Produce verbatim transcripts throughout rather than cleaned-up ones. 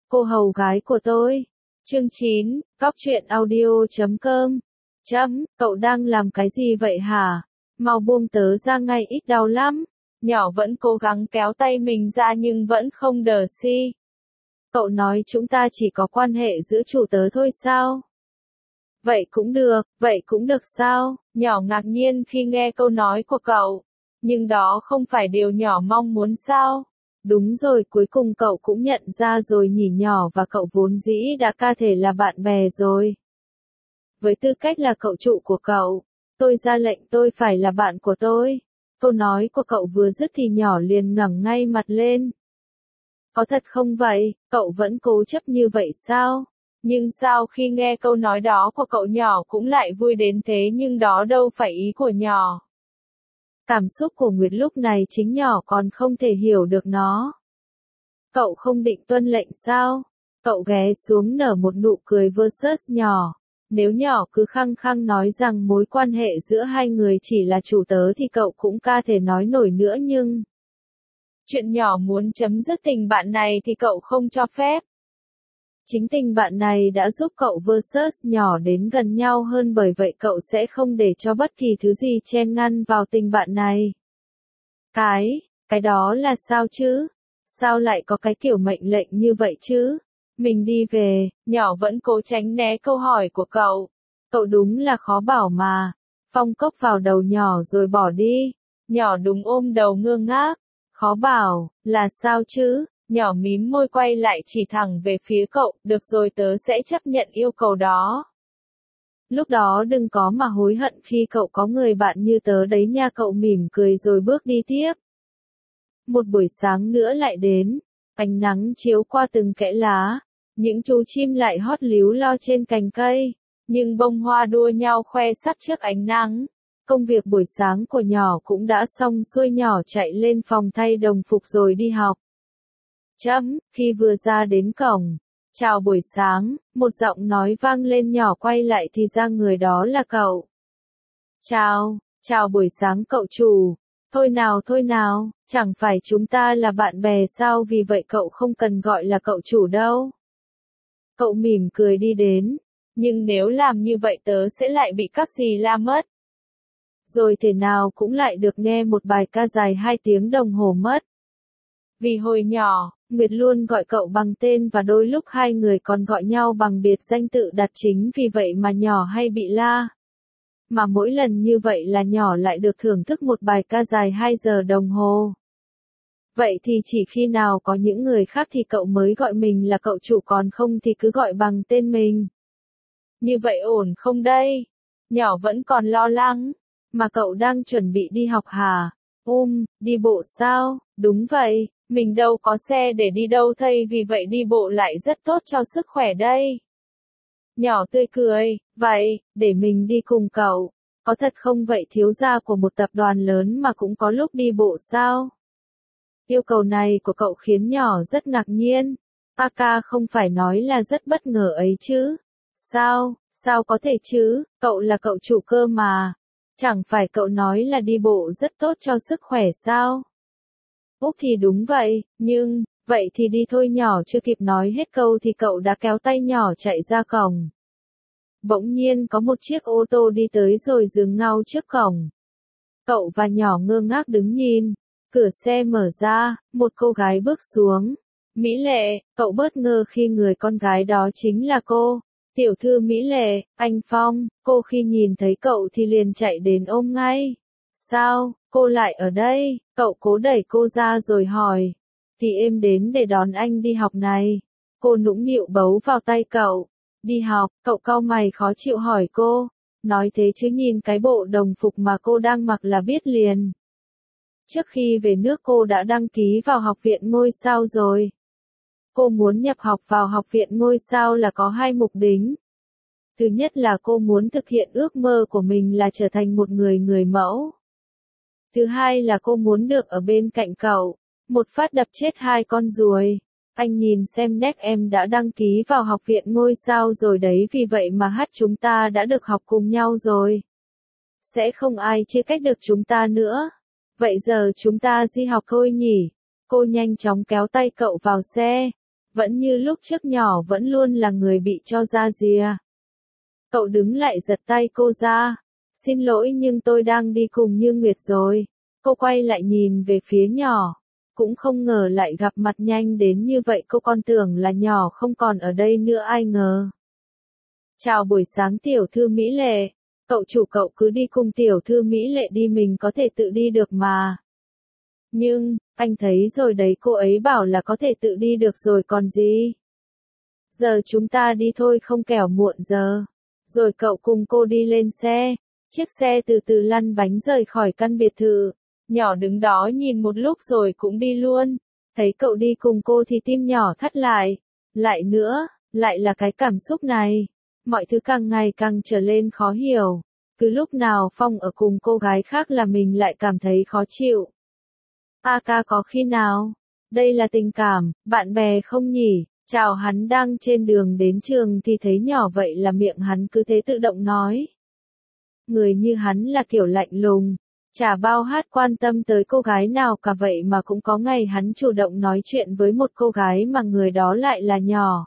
Cô hầu gái của tôi. Chương chín, Góc truyện audio chấm com. Chấm, cậu đang làm cái gì vậy hả? Mau buông tớ ra ngay, ít đau lắm. Nhỏ vẫn cố gắng kéo tay mình ra nhưng vẫn không đờ si. Cậu nói chúng ta chỉ có quan hệ giữa chủ tớ thôi sao? Vậy cũng được, vậy cũng được sao? Nhỏ ngạc nhiên khi nghe câu nói của cậu. Nhưng đó không phải điều nhỏ mong muốn sao? Đúng rồi, cuối cùng cậu cũng nhận ra rồi nhỉ, nhỏ và cậu vốn dĩ đã ca thể là bạn bè rồi. Với tư cách là cậu trụ của cậu, tôi ra lệnh tôi phải là bạn của tôi. Câu nói của cậu vừa dứt thì nhỏ liền ngẩng ngay mặt lên. Có thật không vậy, cậu vẫn cố chấp như vậy sao? Nhưng sao khi nghe câu nói đó của cậu nhỏ cũng lại vui đến thế, nhưng đó đâu phải ý của nhỏ. Cảm xúc của Nguyệt lúc này chính nhỏ còn không thể hiểu được nó. Cậu không định tuân lệnh sao? Cậu ghé xuống nở một nụ cười versus nhỏ. Nếu nhỏ cứ khăng khăng nói rằng mối quan hệ giữa hai người chỉ là chủ tớ thì cậu cũng ca thể nói nổi nữa, nhưng chuyện nhỏ muốn chấm dứt tình bạn này thì cậu không cho phép. Chính tình bạn này đã giúp cậu versus nhỏ đến gần nhau hơn, bởi vậy cậu sẽ không để cho bất kỳ thứ gì chen ngăn vào tình bạn này. Cái, cái đó là sao chứ? Sao lại có cái kiểu mệnh lệnh như vậy chứ? Mình đi về, nhỏ vẫn cố tránh né câu hỏi của cậu. Cậu đúng là khó bảo mà. Phong cốc vào đầu nhỏ rồi bỏ đi. Nhỏ đúng ôm đầu ngơ ngác. Khó bảo, là sao chứ? Nhỏ mím môi quay lại chỉ thẳng về phía cậu, được rồi, tớ sẽ chấp nhận yêu cầu đó. Lúc đó đừng có mà hối hận khi cậu có người bạn như tớ đấy nha. Cậu mỉm cười rồi bước đi tiếp. Một buổi sáng nữa lại đến, ánh nắng chiếu qua từng kẽ lá, những chú chim lại hót líu lo trên cành cây, nhưng bông hoa đua nhau khoe sắc trước ánh nắng. Công việc buổi sáng của nhỏ cũng đã xong xuôi, nhỏ chạy lên phòng thay đồng phục rồi đi học. Chấm, khi vừa ra đến cổng, chào buổi sáng, một giọng nói vang lên, nhỏ quay lại thì ra người đó là cậu. Chào, chào buổi sáng cậu chủ. Thôi nào thôi nào, chẳng phải chúng ta là bạn bè sao, vì vậy cậu không cần gọi là cậu chủ đâu. Cậu mỉm cười đi đến, nhưng nếu làm như vậy tớ sẽ lại bị các dì la mất. Rồi thế nào cũng lại được nghe một bài ca dài hai tiếng đồng hồ mất. Vì hồi nhỏ, Nguyệt luôn gọi cậu bằng tên và đôi lúc hai người còn gọi nhau bằng biệt danh tự đặt, chính vì vậy mà nhỏ hay bị la. Mà mỗi lần như vậy là nhỏ lại được thưởng thức một bài ca dài hai giờ đồng hồ. Vậy thì chỉ khi nào có những người khác thì cậu mới gọi mình là cậu chủ, còn không thì cứ gọi bằng tên mình. Như vậy ổn không đây? Nhỏ vẫn còn lo lắng. Mà cậu đang chuẩn bị đi học hả? Um, đi bộ sao? Đúng vậy, mình đâu có xe để đi đâu thây, vì vậy đi bộ lại rất tốt cho sức khỏe đây. Nhỏ tươi cười, vậy, để mình đi cùng cậu. Có thật không vậy, thiếu gia của một tập đoàn lớn mà cũng có lúc đi bộ sao? Yêu cầu này của cậu khiến nhỏ rất ngạc nhiên. Aka không phải nói là rất bất ngờ ấy chứ? Sao, sao có thể chứ, cậu là cậu chủ cơ mà. Chẳng phải cậu nói là đi bộ rất tốt cho sức khỏe sao? Úc thì đúng vậy, nhưng, vậy thì đi thôi. Nhỏ chưa kịp nói hết câu thì cậu đã kéo tay nhỏ chạy ra cổng. Bỗng nhiên có một chiếc ô tô đi tới rồi dừng ngau trước cổng. Cậu và nhỏ ngơ ngác đứng nhìn. Cửa xe mở ra, một cô gái bước xuống. Mỹ Lệ, cậu bất ngờ khi người con gái đó chính là cô. Tiểu thư Mỹ Lệ, anh Phong. Cô khi nhìn thấy cậu thì liền chạy đến ôm ngay. Sao, cô lại ở đây? Cậu cố đẩy cô ra rồi hỏi. Thì em đến để đón anh đi học này. Cô nũng nịu bấu vào tay cậu. Đi học, cậu cau mày khó chịu hỏi cô. Nói thế chứ nhìn cái bộ đồng phục mà cô đang mặc là biết liền. Trước khi về nước cô đã đăng ký vào học viện ngôi sao rồi. Cô muốn nhập học vào học viện ngôi sao là có hai mục đích. Thứ nhất là cô muốn thực hiện ước mơ của mình là trở thành một người người mẫu. Thứ hai là cô muốn được ở bên cạnh cậu. Một phát đập chết hai con ruồi. Anh nhìn xem nét, em đã đăng ký vào học viện ngôi sao rồi đấy, vì vậy mà hát chúng ta đã được học cùng nhau rồi. Sẽ không ai chia cách được chúng ta nữa. Vậy giờ chúng ta đi học thôi nhỉ? Cô nhanh chóng kéo tay cậu vào xe. Vẫn như lúc trước nhỏ vẫn luôn là người bị cho ra rìa. Cậu đứng lại giật tay cô ra. Xin lỗi nhưng tôi đang đi cùng Như Nguyệt rồi. Cô quay lại nhìn về phía nhỏ. Cũng không ngờ lại gặp mặt nhanh đến như vậy, cô còn tưởng là nhỏ không còn ở đây nữa, ai ngờ. Chào buổi sáng tiểu thư Mỹ Lệ. Cậu chủ, cậu cứ đi cùng tiểu thư Mỹ Lệ đi, mình có thể tự đi được mà. Nhưng, anh thấy rồi đấy, cô ấy bảo là có thể tự đi được rồi còn gì. Giờ chúng ta đi thôi không kẻo muộn giờ. Rồi cậu cùng cô đi lên xe. Chiếc xe từ từ lăn bánh rời khỏi căn biệt thự. Nhỏ đứng đó nhìn một lúc rồi cũng đi luôn. Thấy cậu đi cùng cô thì tim nhỏ thắt lại. Lại nữa, lại là cái cảm xúc này. Mọi thứ càng ngày càng trở lên khó hiểu. Cứ lúc nào Phong ở cùng cô gái khác là mình lại cảm thấy khó chịu. A ca có khi nào? Đây là tình cảm, bạn bè không nhỉ? Chào, hắn đang trên đường đến trường thì thấy nhỏ vậy là miệng hắn cứ thế tự động nói. Người như hắn là kiểu lạnh lùng, chả bao hát quan tâm tới cô gái nào cả, vậy mà cũng có ngày hắn chủ động nói chuyện với một cô gái mà người đó lại là nhỏ.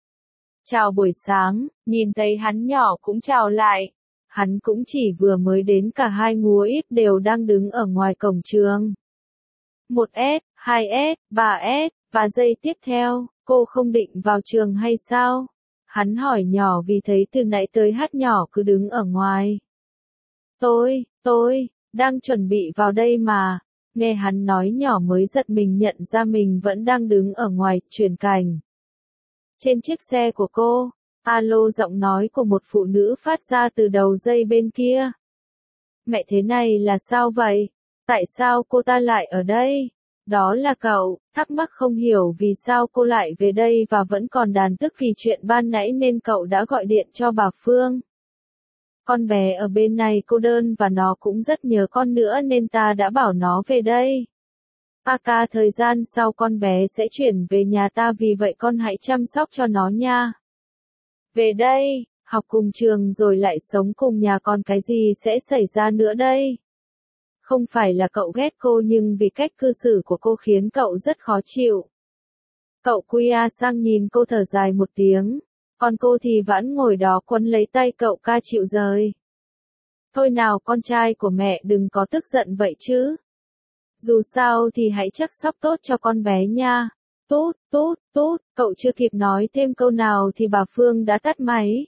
Chào buổi sáng, nhìn thấy hắn nhỏ cũng chào lại. Hắn cũng chỉ vừa mới đến, cả hai ngúa ít đều đang đứng ở ngoài cổng trường. Một S, hai S, ba S, và giây tiếp theo, cô không định vào trường hay sao? Hắn hỏi nhỏ vì thấy từ nãy tới hát nhỏ cứ đứng ở ngoài. Tôi, tôi, đang chuẩn bị vào đây mà. Nghe hắn nói nhỏ mới giật mình nhận ra mình vẫn đang đứng ở ngoài, chuyển cảnh. Trên chiếc xe của cô, alo, giọng nói của một phụ nữ phát ra từ đầu dây bên kia. Mẹ, thế này là sao vậy? Tại sao cô ta lại ở đây? Đó là cậu, thắc mắc không hiểu vì sao cô lại về đây và vẫn còn đàn tức vì chuyện ban nãy nên cậu đã gọi điện cho bà Phương. Con bé ở bên này cô đơn và nó cũng rất nhớ con nữa nên ta đã bảo nó về đây. A ca, thời gian sau con bé sẽ chuyển về nhà ta, vì vậy con hãy chăm sóc cho nó nha. Về đây, học cùng trường rồi lại sống cùng nhà, còn cái gì sẽ xảy ra nữa đây? Không phải là cậu ghét cô, nhưng vì cách cư xử của cô khiến cậu rất khó chịu. Cậu quay sang nhìn cô thở dài một tiếng, còn cô thì vẫn ngồi đó quấn lấy tay cậu, ca chịu rời. Thôi nào con trai của mẹ, đừng có tức giận vậy chứ. Dù sao thì hãy chăm sóc tốt cho con bé nha. Tút, tút, tút, cậu chưa kịp nói thêm câu nào thì bà Phương đã tắt máy.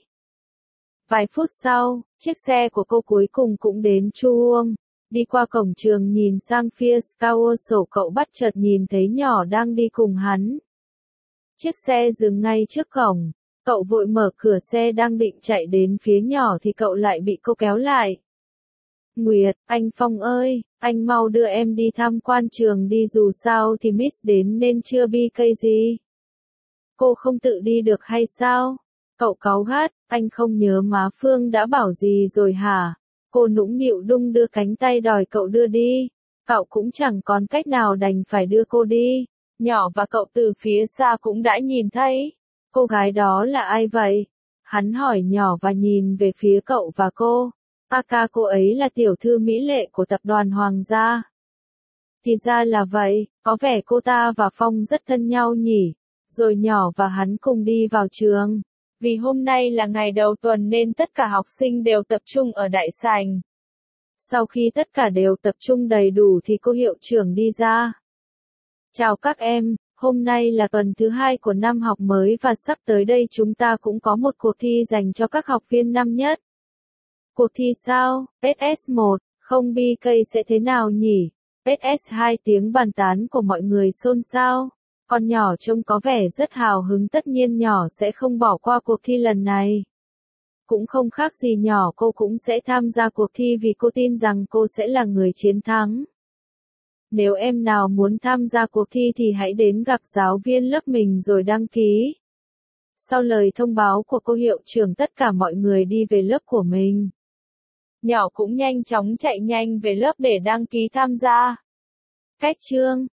Vài phút sau, chiếc xe của cô cuối cùng cũng đến Chuông. Đi qua cổng trường nhìn sang phía Scout sổ, cậu bắt chợt nhìn thấy nhỏ đang đi cùng hắn. Chiếc xe dừng ngay trước cổng, cậu vội mở cửa xe đang định chạy đến phía nhỏ thì cậu lại bị cô kéo lại. Nguyệt, anh Phong ơi, anh mau đưa em đi tham quan trường đi, dù sao thì Miss đến nên chưa bi cây gì. Cô không tự đi được hay sao? Cậu cáu gắt, anh không nhớ má Phương đã bảo gì rồi hả? Cô nũng nịu đung đưa cánh tay đòi cậu đưa đi. Cậu cũng chẳng còn cách nào đành phải đưa cô đi. Nhỏ và cậu từ phía xa cũng đã nhìn thấy. Cô gái đó là ai vậy? Hắn hỏi nhỏ và nhìn về phía cậu và cô. A ca, cô ấy là tiểu thư Mỹ Lệ của tập đoàn Hoàng gia. Thì ra là vậy, có vẻ cô ta và Phong rất thân nhau nhỉ. Rồi nhỏ và hắn cùng đi vào trường. Vì hôm nay là ngày đầu tuần nên tất cả học sinh đều tập trung ở đại sảnh. Sau khi tất cả đều tập trung đầy đủ thì cô hiệu trưởng đi ra. Chào các em, hôm nay là tuần thứ hai của năm học mới và sắp tới đây chúng ta cũng có một cuộc thi dành cho các học viên năm nhất. Cuộc thi sao? ét ét một, không bi cây sẽ thế nào nhỉ? ét ét hai, tiếng bàn tán của mọi người xôn xao. Con nhỏ trông có vẻ rất hào hứng, tất nhiên nhỏ sẽ không bỏ qua cuộc thi lần này. Cũng không khác gì nhỏ, cô cũng sẽ tham gia cuộc thi vì cô tin rằng cô sẽ là người chiến thắng. Nếu em nào muốn tham gia cuộc thi thì hãy đến gặp giáo viên lớp mình rồi đăng ký. Sau lời thông báo của cô hiệu trưởng, tất cả mọi người đi về lớp của mình. Nhỏ cũng nhanh chóng chạy nhanh về lớp để đăng ký tham gia. Cách chương